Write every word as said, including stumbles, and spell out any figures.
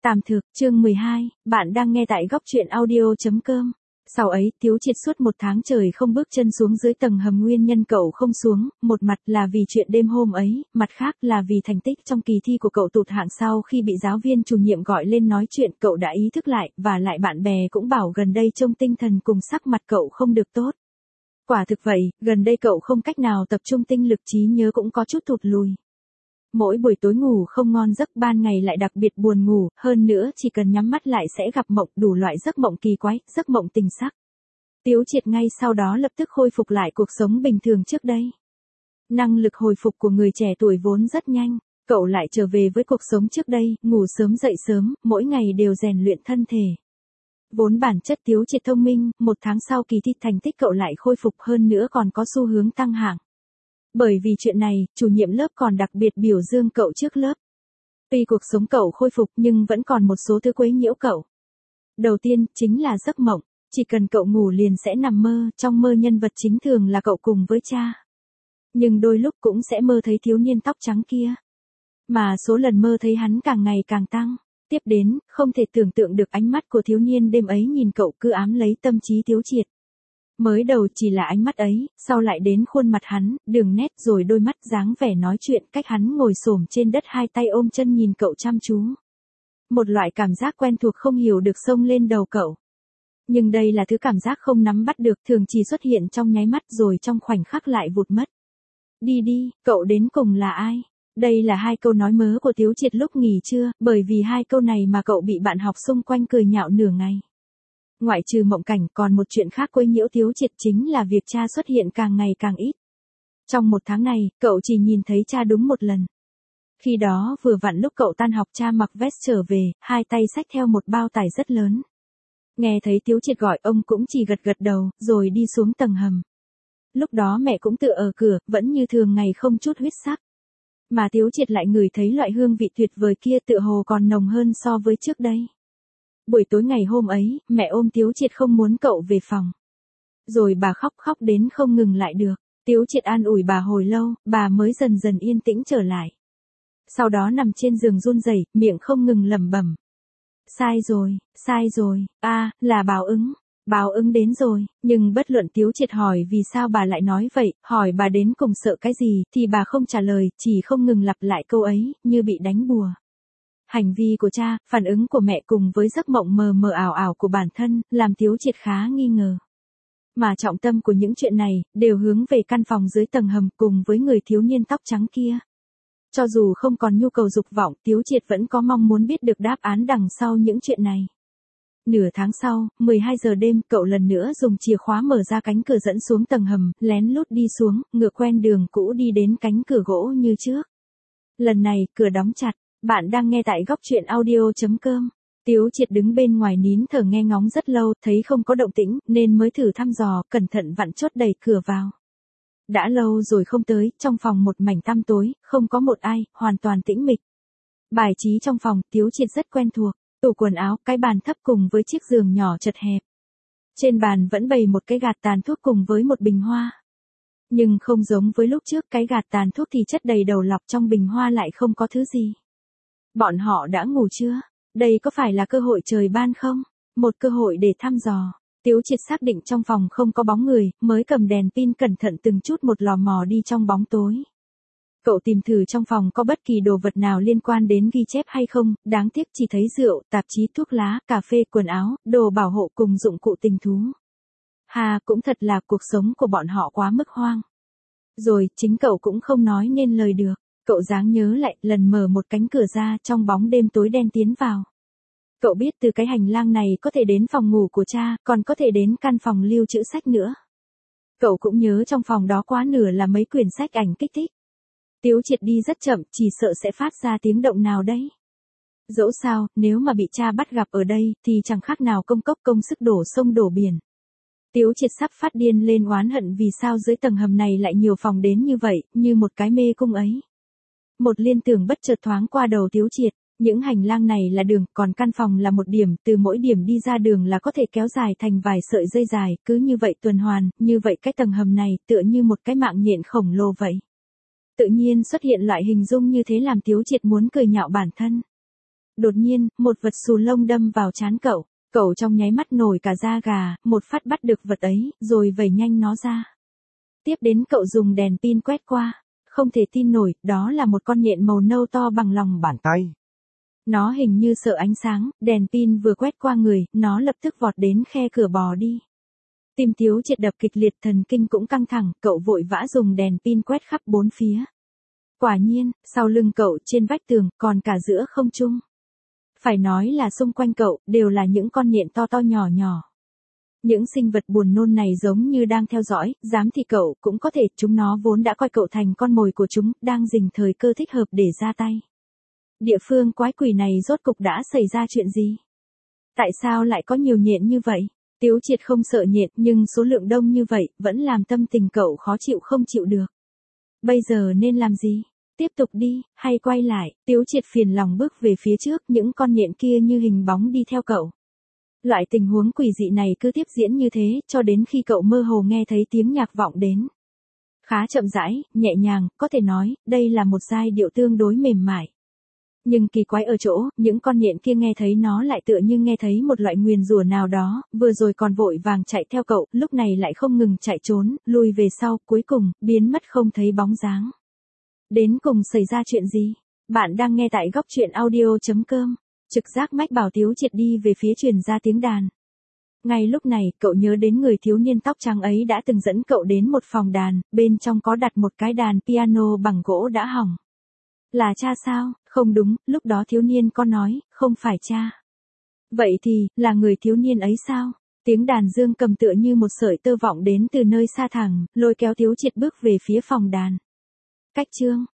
Tạm thực, chương mười hai, bạn đang nghe tại góc truyện audio chấm com. Sau ấy, Tiếu Triệt suốt một tháng trời không bước chân xuống dưới tầng hầm, nguyên nhân cậu không xuống, một mặt là vì chuyện đêm hôm ấy, mặt khác là vì thành tích trong kỳ thi của cậu tụt hạng. Sau khi bị giáo viên chủ nhiệm gọi lên nói chuyện, cậu đã ý thức lại, và lại bạn bè cũng bảo gần đây trông tinh thần cùng sắc mặt cậu không được tốt. Quả thực vậy, gần đây cậu không cách nào tập trung tinh lực, trí nhớ cũng có chút tụt lùi. Mỗi buổi tối ngủ không ngon giấc, ban ngày lại đặc biệt buồn ngủ, hơn nữa chỉ cần nhắm mắt lại sẽ gặp mộng, đủ loại giấc mộng kỳ quái, giấc mộng tình sắc. Tiếu Triệt ngay sau đó lập tức khôi phục lại cuộc sống bình thường trước đây. Năng lực hồi phục của người trẻ tuổi vốn rất nhanh, cậu lại trở về với cuộc sống trước đây, ngủ sớm dậy sớm, mỗi ngày đều rèn luyện thân thể. Vốn bản chất Tiếu Triệt thông minh, một tháng sau kỳ thi thành tích cậu lại khôi phục, hơn nữa còn có xu hướng tăng hạng. Bởi vì chuyện này, chủ nhiệm lớp còn đặc biệt biểu dương cậu trước lớp. Tuy cuộc sống cậu khôi phục nhưng vẫn còn một số thứ quấy nhiễu cậu. Đầu tiên, chính là giấc mộng. Chỉ cần cậu ngủ liền sẽ nằm mơ, trong mơ nhân vật chính thường là cậu cùng với cha. Nhưng đôi lúc cũng sẽ mơ thấy thiếu niên tóc trắng kia. Mà số lần mơ thấy hắn càng ngày càng tăng. Tiếp đến, không thể tưởng tượng được ánh mắt của thiếu niên đêm ấy nhìn cậu cứ ám lấy tâm trí Tiếu Triệt. Mới đầu chỉ là ánh mắt ấy, sau lại đến khuôn mặt hắn, đường nét, rồi đôi mắt, dáng vẻ nói chuyện, cách hắn ngồi xổm trên đất hai tay ôm chân nhìn cậu chăm chú. Một loại cảm giác quen thuộc không hiểu được xông lên đầu cậu. Nhưng đây là thứ cảm giác không nắm bắt được, thường chỉ xuất hiện trong nháy mắt rồi trong khoảnh khắc lại vụt mất. Đi đi, cậu đến cùng là ai? Đây là hai câu nói mớ của Tiếu Triệt lúc nghỉ trưa, bởi vì hai câu này mà cậu bị bạn học xung quanh cười nhạo nửa ngày. Ngoại trừ mộng cảnh, còn một chuyện khác quấy nhiễu Tiếu Triệt chính là việc cha xuất hiện càng ngày càng ít. Trong một tháng này, cậu chỉ nhìn thấy cha đúng một lần. Khi đó vừa vặn lúc cậu tan học, cha mặc vest trở về, hai tay xách theo một bao tải rất lớn. Nghe thấy Tiếu Triệt gọi, ông cũng chỉ gật gật đầu, rồi đi xuống tầng hầm. Lúc đó mẹ cũng tựa ở cửa, vẫn như thường ngày không chút huyết sắc. Mà Tiếu Triệt lại ngửi thấy loại hương vị tuyệt vời kia, tựa hồ còn nồng hơn so với trước đây. Buổi tối ngày hôm ấy, mẹ ôm Tiếu Triệt không muốn cậu về phòng. Rồi bà khóc khóc đến không ngừng lại được. Tiếu Triệt an ủi bà hồi lâu, bà mới dần dần yên tĩnh trở lại. Sau đó nằm trên giường run rẩy, miệng không ngừng lẩm bẩm. Sai rồi, sai rồi, a à, là báo ứng, báo ứng đến rồi. Nhưng bất luận Tiếu Triệt hỏi vì sao bà lại nói vậy, hỏi bà đến cùng sợ cái gì, thì bà không trả lời, chỉ không ngừng lặp lại câu ấy, như bị đánh bùa. Hành vi của cha, phản ứng của mẹ cùng với giấc mộng mờ mờ ảo ảo của bản thân, làm Tiếu Triệt khá nghi ngờ. Mà trọng tâm của những chuyện này, đều hướng về căn phòng dưới tầng hầm cùng với người thiếu niên tóc trắng kia. Cho dù không còn nhu cầu dục vọng, Tiếu Triệt vẫn có mong muốn biết được đáp án đằng sau những chuyện này. Nửa tháng sau, mười hai giờ đêm, cậu lần nữa dùng chìa khóa mở ra cánh cửa dẫn xuống tầng hầm, lén lút đi xuống, ngựa quen đường cũ đi đến cánh cửa gỗ như trước. Lần này, cửa đóng chặt. Bạn đang nghe tại góc truyện audio chấm com. Tiếu Triệt đứng bên ngoài nín thở nghe ngóng rất lâu, thấy không có động tĩnh, nên mới thử thăm dò, cẩn thận vặn chốt đẩy cửa vào. Đã lâu rồi không tới, trong phòng một mảnh tăm tối, không có một ai, hoàn toàn tĩnh mịch. Bài trí trong phòng, Tiếu Triệt rất quen thuộc, tủ quần áo, cái bàn thấp cùng với chiếc giường nhỏ chật hẹp. Trên bàn vẫn bày một cái gạt tàn thuốc cùng với một bình hoa. Nhưng không giống với lúc trước, cái gạt tàn thuốc thì chất đầy đầu lọc, trong bình hoa lại không có thứ gì. Bọn họ đã ngủ chưa? Đây có phải là cơ hội trời ban không? Một cơ hội để thăm dò. Tiếu Triệt xác định trong phòng không có bóng người, mới cầm đèn pin cẩn thận từng chút một lò mò đi trong bóng tối. Cậu tìm thử trong phòng có bất kỳ đồ vật nào liên quan đến ghi chép hay không, đáng tiếc chỉ thấy rượu, tạp chí, thuốc lá, cà phê, quần áo, đồ bảo hộ cùng dụng cụ tình thú. Hà, cũng thật là cuộc sống của bọn họ quá mức hoang. Rồi, chính cậu cũng không nói nên lời được. Cậu dáng nhớ lại, lần mở một cánh cửa ra, trong bóng đêm tối đen tiến vào. Cậu biết từ cái hành lang này có thể đến phòng ngủ của cha, còn có thể đến căn phòng lưu trữ sách nữa. Cậu cũng nhớ trong phòng đó quá nửa là mấy quyển sách ảnh kích thích. Tiếu Triệt đi rất chậm, chỉ sợ sẽ phát ra tiếng động nào đấy. Dẫu sao, nếu mà bị cha bắt gặp ở đây, thì chẳng khác nào công cốc công sức đổ sông đổ biển. Tiếu Triệt sắp phát điên lên oán hận vì sao dưới tầng hầm này lại nhiều phòng đến như vậy, như một cái mê cung ấy. Một liên tưởng bất chợt thoáng qua đầu Tiếu Triệt, những hành lang này là đường, còn căn phòng là một điểm, từ mỗi điểm đi ra đường là có thể kéo dài thành vài sợi dây dài, cứ như vậy tuần hoàn, như vậy cái tầng hầm này tựa như một cái mạng nhện khổng lồ vậy. Tự nhiên xuất hiện loại hình dung như thế làm Tiếu Triệt muốn cười nhạo bản thân. Đột nhiên, một vật xù lông đâm vào trán cậu. Cậu trong nháy mắt nổi cả da gà, một phát bắt được vật ấy, rồi vẩy nhanh nó ra. Tiếp đến cậu dùng đèn pin quét qua. Không thể tin nổi, đó là một con nhện màu nâu to bằng lòng bàn tay. Nó hình như sợ ánh sáng, đèn pin vừa quét qua người, nó lập tức vọt đến khe cửa bò đi. Tim Tiếu Triệt đập kịch liệt, thần kinh cũng căng thẳng, cậu vội vã dùng đèn pin quét khắp bốn phía. Quả nhiên, sau lưng cậu, trên vách tường, còn cả giữa không trung. Phải nói là xung quanh cậu, đều là những con nhện to to nhỏ nhỏ. Những sinh vật buồn nôn này giống như đang theo dõi, dám thì cậu cũng có thể, chúng nó vốn đã coi cậu thành con mồi của chúng, đang dình thời cơ thích hợp để ra tay. Địa phương quái quỷ này rốt cục đã xảy ra chuyện gì? Tại sao lại có nhiều nhện như vậy? Tiếu Triệt không sợ nhện, nhưng số lượng đông như vậy, vẫn làm tâm tình cậu khó chịu không chịu được. Bây giờ nên làm gì? Tiếp tục đi, hay quay lại? Tiếu Triệt phiền lòng bước về phía trước, những con nhện kia như hình bóng đi theo cậu. Loại tình huống quỷ dị này cứ tiếp diễn như thế, cho đến khi cậu mơ hồ nghe thấy tiếng nhạc vọng đến. Khá chậm rãi, nhẹ nhàng, có thể nói, đây là một giai điệu tương đối mềm mại. Nhưng kỳ quái ở chỗ, những con nhện kia nghe thấy nó lại tựa như nghe thấy một loại nguyền rủa nào đó, vừa rồi còn vội vàng chạy theo cậu, lúc này lại không ngừng chạy trốn, lùi về sau, cuối cùng, biến mất không thấy bóng dáng. Đến cùng xảy ra chuyện gì? Bạn đang nghe tại góc truyện audio chấm com. Trực giác mách bảo Tiếu Triệt đi về phía truyền ra tiếng đàn. Ngay lúc này, cậu nhớ đến người thiếu niên tóc trắng ấy đã từng dẫn cậu đến một phòng đàn, bên trong có đặt một cái đàn piano bằng gỗ đã hỏng. Là cha sao? Không đúng, lúc đó thiếu niên có nói, không phải cha. Vậy thì, là người thiếu niên ấy sao? Tiếng đàn dương cầm tựa như một sợi tơ vọng đến từ nơi xa thẳm, lôi kéo Tiếu Triệt bước về phía phòng đàn. Cách chương